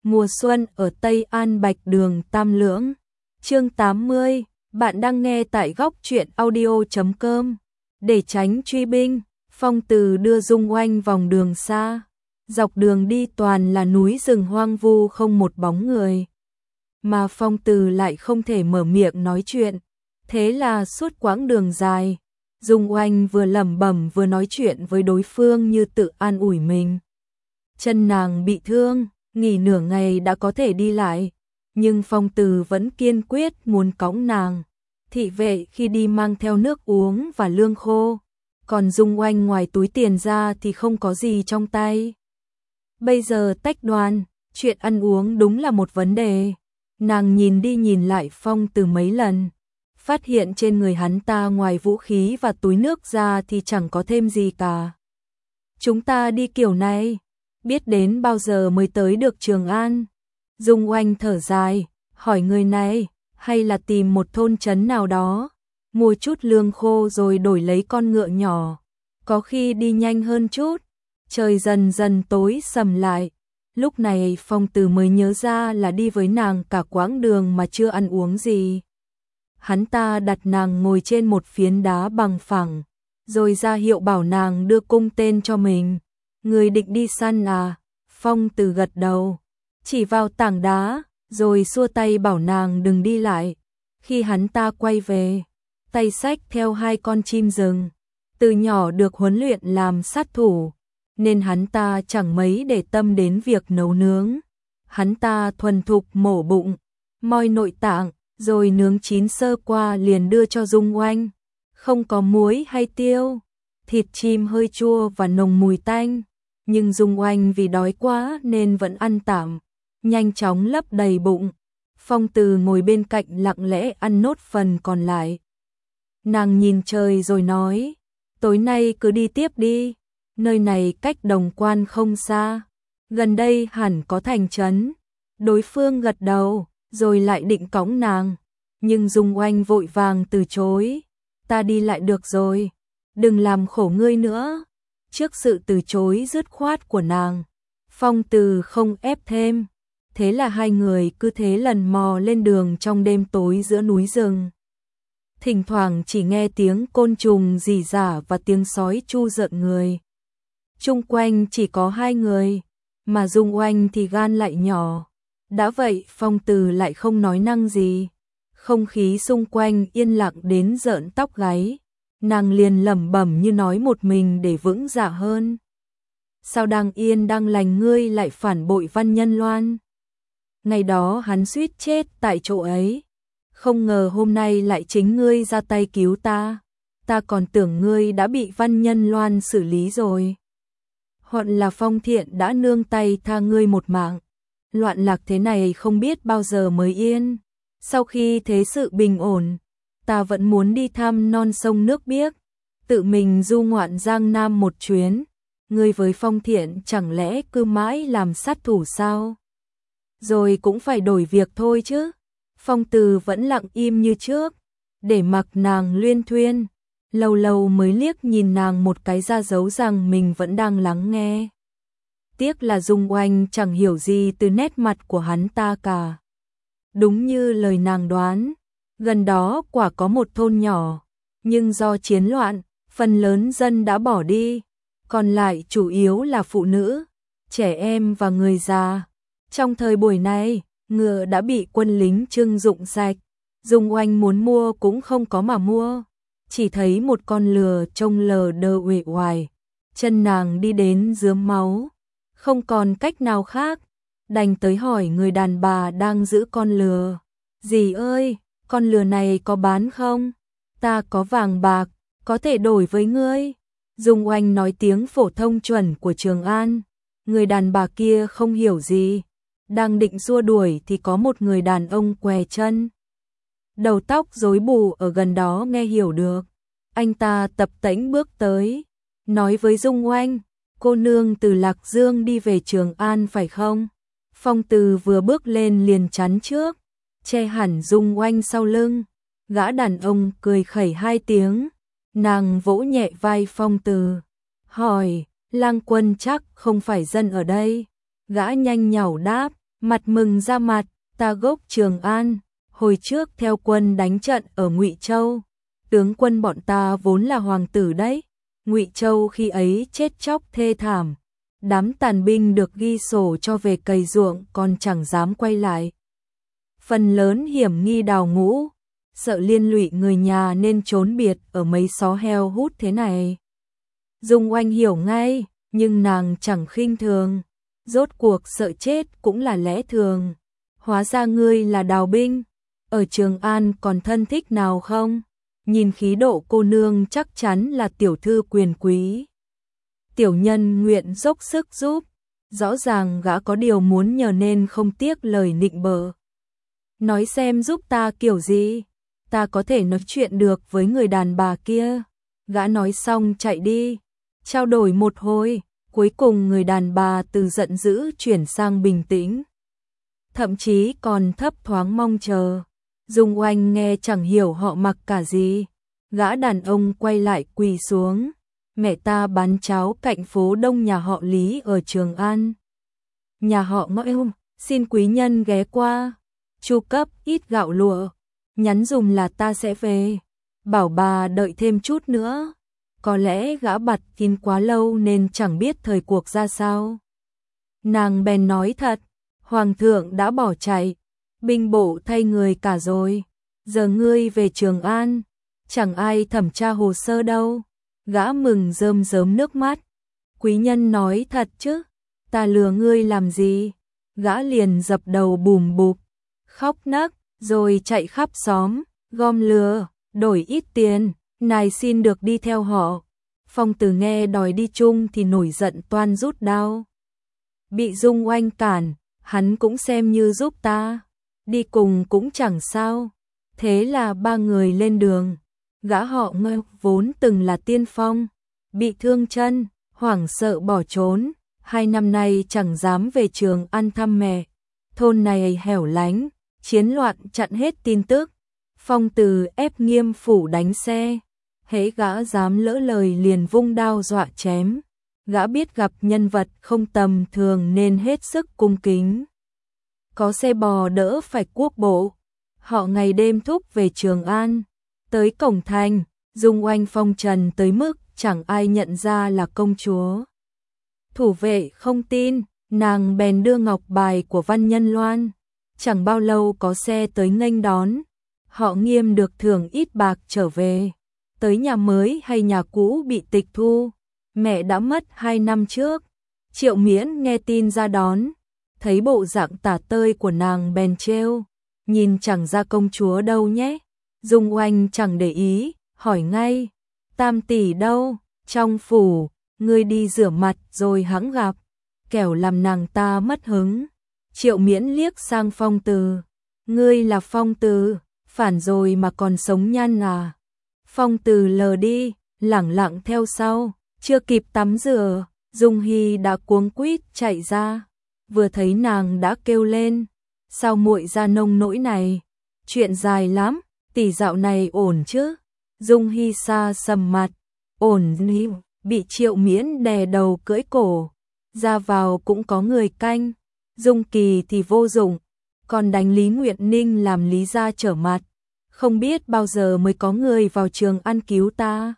Mùa xuân ở Tây An Bạch Đường Tam Lưỡng. Chương 80, bạn đang nghe tại góc truyện audio.com. Để tránh truy binh, Phong Từ đưa Dung Oanh vòng đường xa. Dọc đường đi toàn là núi rừng hoang vu không một bóng người. Mà Phong Từ lại không thể mở miệng nói chuyện. Thế là suốt quãng đường dài, Dung Oanh vừa lẩm bẩm vừa nói chuyện với đối phương như tự an ủi mình. Chân nàng bị thương, nghỉ nửa ngày đã có thể đi lại, nhưng Phong Từ vẫn kiên quyết muốn cõng nàng. Thị vệ khi đi mang theo nước uống và lương khô, còn Dung Oanh ngoài túi tiền ra thì không có gì trong tay. Bây giờ tách đoàn, chuyện ăn uống đúng là một vấn đề. Nàng nhìn đi nhìn lại Phong Từ mấy lần, phát hiện trên người hắn ta ngoài vũ khí và túi nước ra thì chẳng có thêm gì cả. Chúng ta đi kiểu này, biết đến bao giờ mới tới được Trường An? Dung Oanh thở dài, hỏi người này, hay là tìm một thôn trấn nào đó, mua chút lương khô rồi đổi lấy con ngựa nhỏ, có khi đi nhanh hơn chút. Trời dần dần tối sầm lại, lúc này Phong Từ mới nhớ ra là đi với nàng cả quãng đường mà chưa ăn uống gì. Hắn ta đặt nàng ngồi trên một phiến đá bằng phẳng, rồi ra hiệu bảo nàng đưa cung tên cho mình. Người định đi săn à? Phong Từ gật đầu, chỉ vào tảng đá, rồi xua tay bảo nàng đừng đi lại. Khi hắn ta quay về, tay xách theo 2 con chim rừng, từ nhỏ được huấn luyện làm sát thủ, nên hắn ta chẳng mấy để tâm đến việc nấu nướng. Hắn ta thuần thục mổ bụng, moi nội tạng, rồi nướng chín sơ qua liền đưa cho Dung Oanh. Không có muối hay tiêu, thịt chim hơi chua và nồng mùi tanh, nhưng Dung Oanh vì đói quá nên vẫn ăn tạm, nhanh chóng lấp đầy bụng. Phong Từ ngồi bên cạnh lặng lẽ ăn nốt phần còn lại. Nàng nhìn trời rồi nói, tối nay cứ đi tiếp đi, nơi này cách Đồng Quan không xa, gần đây hẳn có thành trấn. Đối phương gật đầu, rồi lại định cõng nàng, nhưng Dung Oanh vội vàng từ chối. Ta đi lại được rồi, đừng làm khổ ngươi nữa. Trước sự từ chối dứt khoát của nàng, Phong Từ không ép thêm. Thế là hai người cứ thế lần mò lên đường trong đêm tối giữa núi rừng. Thỉnh thoảng chỉ nghe tiếng côn trùng rỉ rả và tiếng sói chu rợn người. Chung quanh chỉ có 2 người, mà Dung Oanh thì gan lại nhỏ. Đã vậy Phong Từ lại không nói năng gì. Không khí xung quanh yên lặng đến rợn tóc gáy. Nàng liền lẩm bẩm như nói một mình để vững dạ hơn. Sao đang yên đang lành ngươi lại phản bội Văn Nhân Loan? Ngày đó hắn suýt chết tại chỗ ấy, không ngờ hôm nay lại chính ngươi ra tay cứu ta. Ta còn tưởng ngươi đã bị Văn Nhân Loan xử lý rồi. Hoặc là Phong Thiện đã nương tay tha ngươi một mạng. Loạn lạc thế này không biết bao giờ mới yên. Sau khi thế sự bình ổn, ta vẫn muốn đi thăm non sông nước biếc, tự mình du ngoạn Giang Nam một chuyến. Ngươi với Phong Thiện chẳng lẽ cứ mãi làm sát thủ sao? Rồi cũng phải đổi việc thôi chứ. Phong Từ vẫn lặng im như trước, để mặc nàng luyên thuyên. Lâu lâu mới liếc nhìn nàng một cái ra dấu rằng mình vẫn đang lắng nghe. Tiếc là Dung Oanh chẳng hiểu gì từ nét mặt của hắn ta cả. Đúng như lời nàng đoán, gần đó quả có một thôn nhỏ, nhưng do chiến loạn, phần lớn dân đã bỏ đi, còn lại chủ yếu là phụ nữ, trẻ em và người già. Trong thời buổi này, ngựa đã bị quân lính trưng dụng sạch, Dung Oanh muốn mua cũng không có mà mua, chỉ thấy một con lừa trông lờ đơ uể oải, chân nàng đi đến rướm máu, không còn cách nào khác, đành tới hỏi người đàn bà đang giữ con lừa. Dì ơi, con lừa này có bán không? Ta có vàng bạc, có thể đổi với ngươi. Dung Oanh nói tiếng phổ thông chuẩn của Trường An. Người đàn bà kia không hiểu gì, đang định xua đuổi thì có một người đàn ông què chân, đầu tóc rối bù ở gần đó nghe hiểu được. Anh ta tập tễnh bước tới, nói với Dung Oanh, cô nương từ Lạc Dương đi về Trường An phải không? Phong Từ vừa bước lên liền chắn trước, che hẳn Dung Oanh sau lưng. Gã đàn ông cười khẩy 2 tiếng, nàng vỗ nhẹ vai Phong Từ, hỏi, Lang Quân chắc không phải dân ở đây. Gã nhanh nhảu đáp, Mặt mừng ra mặt, ta gốc Trường An, hồi trước theo quân đánh trận ở Ngụy Châu, tướng quân bọn ta vốn là hoàng tử đấy. Ngụy Châu khi ấy chết chóc thê thảm, đám tàn binh được ghi sổ cho về cày ruộng còn chẳng dám quay lại. Phần lớn hiểm nghi đào ngũ, sợ liên lụy người nhà nên trốn biệt ở mấy xó heo hút thế này. Dung Oanh hiểu ngay, nhưng nàng chẳng khinh thường, rốt cuộc sợ chết cũng là lẽ thường. Hóa ra ngươi là Đào binh, ở Trường An còn thân thích nào không? Nhìn khí độ cô nương chắc chắn là tiểu thư quyền quý. Tiểu nhân nguyện dốc sức giúp, rõ ràng gã có điều muốn nhờ nên không tiếc lời nịnh bợ. Nói xem giúp ta kiểu gì, ta có thể nói chuyện được với người đàn bà kia. Gã nói xong chạy đi, trao đổi một hồi, cuối cùng người đàn bà từ giận dữ chuyển sang bình tĩnh. Thậm chí còn thấp thoáng mong chờ. Dung Oanh nghe chẳng hiểu họ mặc cả gì. Gã đàn ông quay lại quỳ xuống. Mẹ ta bán cháo cạnh phố đông nhà họ Lý ở Trường An. Nhà họ Ngõi xin quý nhân ghé qua. Chu cấp ít gạo lụa. Nhắn dùm là ta sẽ về. Bảo bà đợi thêm chút nữa. Có lẽ gã bặt kín quá lâu nên chẳng biết thời cuộc ra sao. Nàng bèn nói thật. Hoàng thượng đã bỏ chạy. Binh bộ thay người cả rồi. Giờ ngươi về Trường An. Chẳng ai thẩm tra hồ sơ đâu. Gã mừng rơm rớm nước mắt. Quý nhân nói thật chứ. Ta lừa ngươi làm gì? Gã liền dập đầu bùm bụp. Khóc nấc. Rồi chạy khắp xóm. Gom lừa. Đổi ít tiền. Nài xin được đi theo họ. Phong Tử nghe đòi đi chung thì nổi giận toan rút đao. Bị Dung Oanh cản. Hắn cũng xem như giúp ta. Đi cùng cũng chẳng sao. Thế là ba người lên đường. Gã họ Ngơ vốn từng là tiên phong. Bị thương chân, hoảng sợ bỏ trốn. 2 năm nay chẳng dám về Trường An thăm mẹ. Thôn này hẻo lánh, chiến loạn chặn hết tin tức. Phong Từ ép Nghiêm phủ đánh xe. Hễ gã dám lỡ lời liền vung đao dọa chém. Gã biết gặp nhân vật không tầm thường nên hết sức cung kính. Có xe bò đỡ phải quốc bộ. Họ ngày đêm thúc về Trường An. Tới cổng thành, Dung Oanh phong trần tới mức chẳng ai nhận ra là công chúa. Thủ vệ không tin, nàng bèn đưa ngọc bài của Văn Nhân Loan. Chẳng bao lâu có xe tới nghênh đón. Họ Nghiêm được thưởng ít bạc trở về. Tới nhà mới hay nhà cũ bị tịch thu. Mẹ đã mất 2 năm trước. Triệu Miễn nghe tin ra đón. Thấy bộ dạng tả tơi của nàng bèn trêu. Nhìn chẳng ra công chúa đâu nhé. Dung Oanh chẳng để ý, hỏi ngay. Tam tỷ đâu? Trong phủ, ngươi đi rửa mặt rồi hẵng gặp. Kẻo làm nàng ta mất hứng. Triệu Miễn liếc sang Phong Từ. Ngươi là Phong Từ, phản rồi mà còn sống nhăn à? Phong Từ lờ đi, lẳng lặng theo sau. Chưa kịp tắm rửa, Dung Hy đã cuống quýt chạy ra. Vừa thấy nàng đã kêu lên. Sao muội ra nông nỗi này? Chuyện dài lắm, tỷ dạo này ổn chứ? Dung Hy xa sầm mặt. Ổn hi, bị Triệu Miễn đè đầu cưỡi cổ. Ra vào cũng có người canh. Dung Kỳ thì vô dụng. Còn đánh Lý Nguyện Ninh làm Lý gia trở mặt. Không biết bao giờ mới có người vào Trường An cứu ta.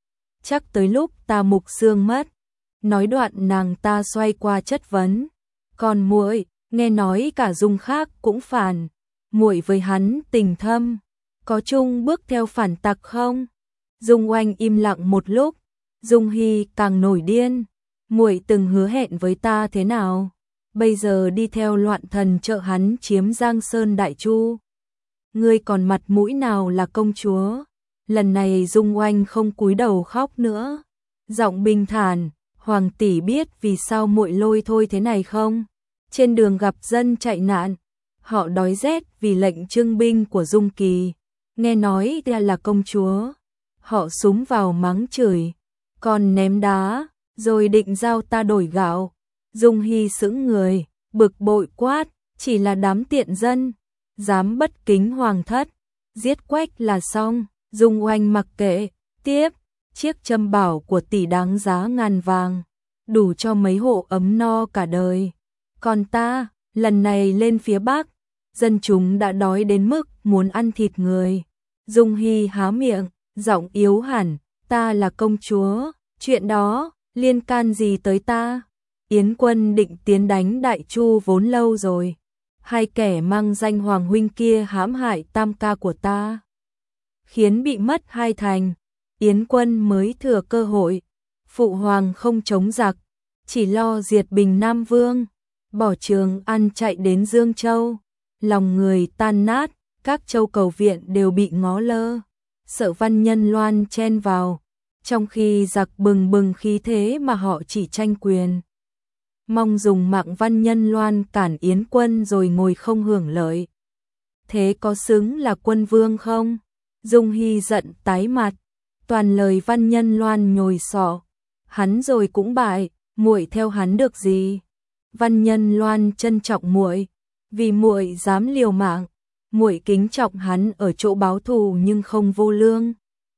Chắc tới lúc ta mục xương mất. Nói đoạn nàng ta xoay qua chất vấn. Còn muội, nghe nói cả Dung khác cũng phản. Muội với hắn tình thâm, có chung bước theo phản tặc không? Dung Oanh im lặng một lúc. Dung Hy càng nổi điên. Muội từng hứa hẹn với ta thế nào? Bây giờ đi theo loạn thần trợ hắn chiếm Giang Sơn Đại Chu. Ngươi còn mặt mũi nào là công chúa? Lần này Dung Oanh không cúi đầu khóc nữa. Giọng bình thản. Hoàng tỷ biết vì sao muội lôi thôi thế này không? Trên đường gặp dân chạy nạn. Họ đói rét vì lệnh trưng binh của Dung Kỳ. Nghe nói là công chúa. Họ súng vào mắng chửi. Còn ném đá. Rồi định giao ta đổi gạo. Dung Hy sững người. Bực bội quát. Chỉ là đám tiện dân. Dám bất kính hoàng thất. Giết quách là xong. Dung Oanh mặc kệ. Tiếp. Chiếc châm bảo của tỷ đáng giá ngàn vàng. Đủ cho mấy hộ ấm no cả đời. Còn ta, lần này lên phía Bắc, dân chúng đã đói đến mức muốn ăn thịt người. Dung Hy há miệng, giọng yếu hẳn, ta là công chúa, chuyện đó liên can gì tới ta? Yến Quân định tiến đánh Đại Chu vốn lâu rồi. Hai kẻ mang danh Hoàng huynh kia hãm hại tam ca của ta, khiến bị mất hai thành. Yến Quân mới thừa cơ hội. Phụ hoàng không chống giặc, chỉ lo diệt Bình Nam Vương, bỏ Trường An chạy đến Dương Châu. Lòng người tan nát, các châu cầu viện đều bị ngó lơ, sợ Văn Nhân Loan chen vào, trong khi giặc bừng bừng khí thế mà họ chỉ tranh quyền. Mong dùng mạng Văn Nhân Loan cản Yến Quân rồi ngồi không hưởng lợi. Thế có xứng là quân vương không? Dung Hy giận tái mặt, toàn lời Văn Nhân Loan nhồi sọ. Hắn rồi cũng bại, muội theo hắn được gì? Văn Nhân Loan trân trọng muội, vì muội dám liều mạng, muội kính trọng hắn ở chỗ báo thù nhưng không vô lương.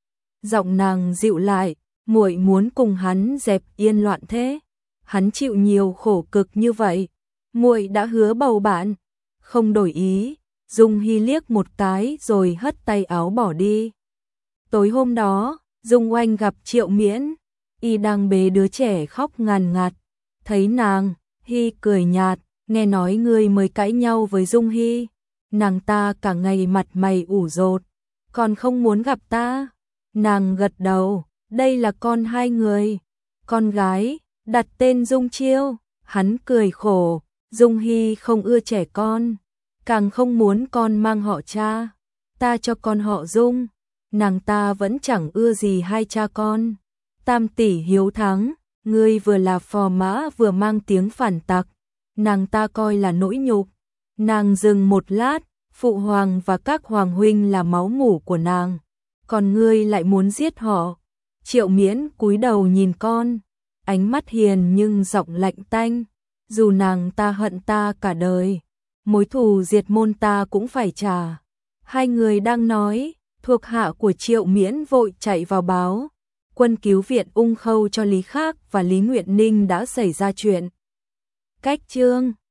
Giọng nàng dịu lại, muội muốn cùng hắn dẹp yên loạn thế. Hắn chịu nhiều khổ cực như vậy, muội đã hứa bầu bạn, không đổi ý. Dung Hy liếc một cái rồi hất tay áo bỏ đi. Tối hôm đó, Dung Oanh gặp Triệu Miễn, y đang bế đứa trẻ khóc ngàn ngạt. Thấy nàng, Hy cười nhạt, nghe nói ngươi mới cãi nhau với Dung Hy. Nàng ta cả ngày mặt mày ủ rột, còn không muốn gặp ta. Nàng gật đầu, đây là con hai người, con gái, đặt tên Dung Chiêu. Hắn cười khổ, Dung Hy không ưa trẻ con, càng không muốn con mang họ cha. Ta cho con họ Dung. Nàng ta vẫn chẳng ưa gì hai cha con. Tam tỷ hiếu thắng, ngươi vừa là phò mã vừa mang tiếng phản tặc, nàng ta coi là nỗi nhục. Nàng dừng một lát, phụ hoàng và các hoàng huynh là máu mủ của nàng, còn ngươi lại muốn giết họ. Triệu Miễn cúi đầu nhìn con, ánh mắt hiền nhưng giọng lạnh tanh. Dù nàng ta hận ta cả đời, mối thù diệt môn ta cũng phải trả. Hai người đang nói, thuộc hạ của Triệu Miễn vội chạy vào báo, quân cứu viện Ung Khâu cho Lý Khắc và Lý Nguyện Ninh đã xảy ra chuyện. Cách chương